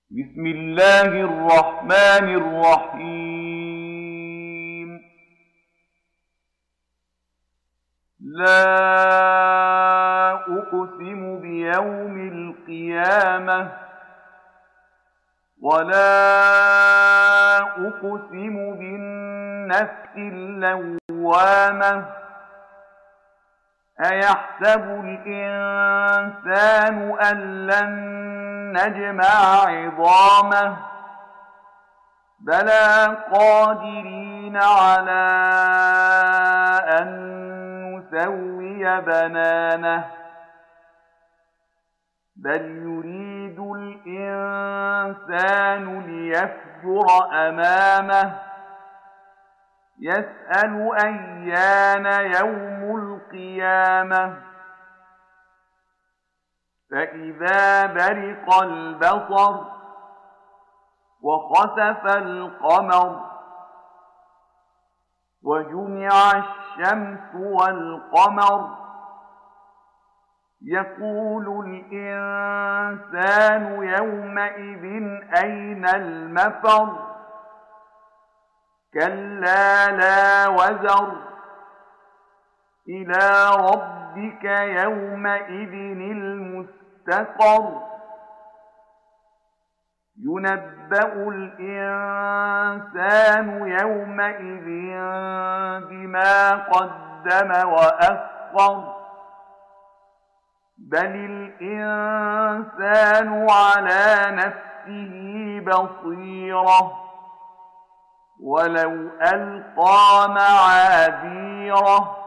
بسم الله الرحمن الرحيم. لا أقسم بيوم القيامة ولا أقسم بالنفس اللوامة أيحسب الإنسان أن لن نجمع عظامه بلى قادرين على أن نسوي بنانه بل يريد الإنسان ليفجر أمامه يسأل أيان يوم القيامة فإذا برق البصر وخسف القمر وجمع الشمس والقمر يقول الإنسان يومئذ أين المفر كلا لا وزر إلى ربك يومئذ المستقر ينبأ الإنسان يومئذ بما قدم وأخر بل الإنسان على نفسه بصيرة ولو ألقى معاذيره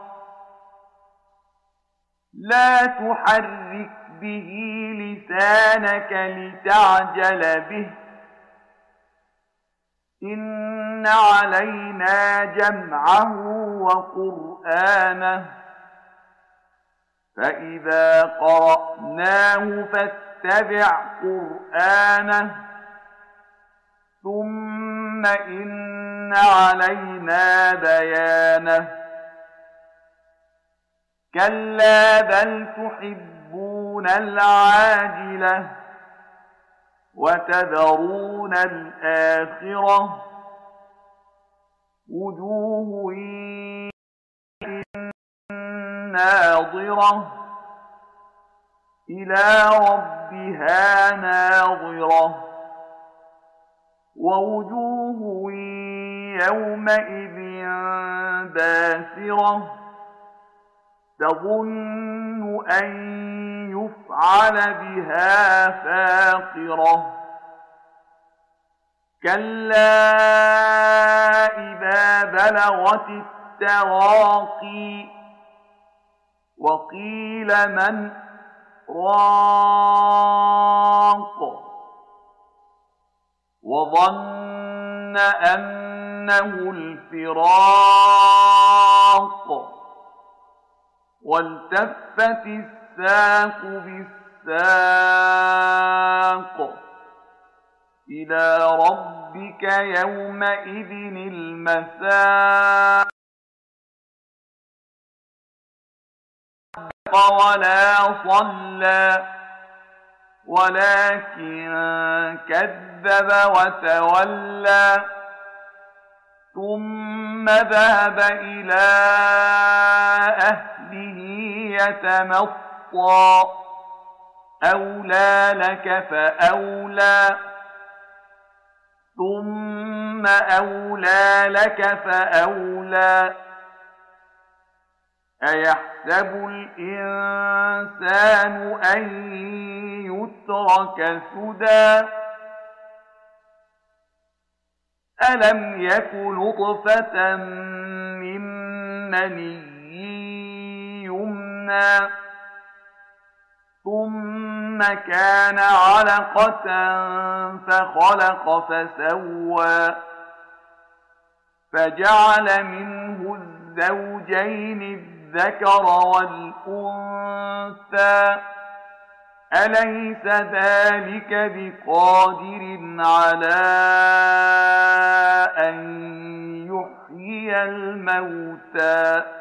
لا تحرك به لسانك لتعجل به إن علينا جمعه وقرآنه فإذا قرأناه فاتبع قرآنه ثم إن علينا بيانه كلا بل تحبون العاجلة وتذرون الآخرة وجوه ناظرة إلى ربها ناظرة ووجوه يومئذ باسرة تظن أن يفعل بها فاقرة كلا إذا بلغت التراقي وقيل من راق وظن أنه الفراق والتفت الساق بالساق إلى ربك يومئذ المساق ولا صلى ولكن كذب وتولى ثم ذهب إلى أهله يتمطى أولى لك فأولى ثم أولى لك فأولى أيحسب الإنسان أن يترك سدى ألم يك نطفة من مني يمنى ثم كان علقة فخلق فسوى فجعل منه الزوجين الذكر والأنثى أليس ذلك بقادر على أن يحيي الموتى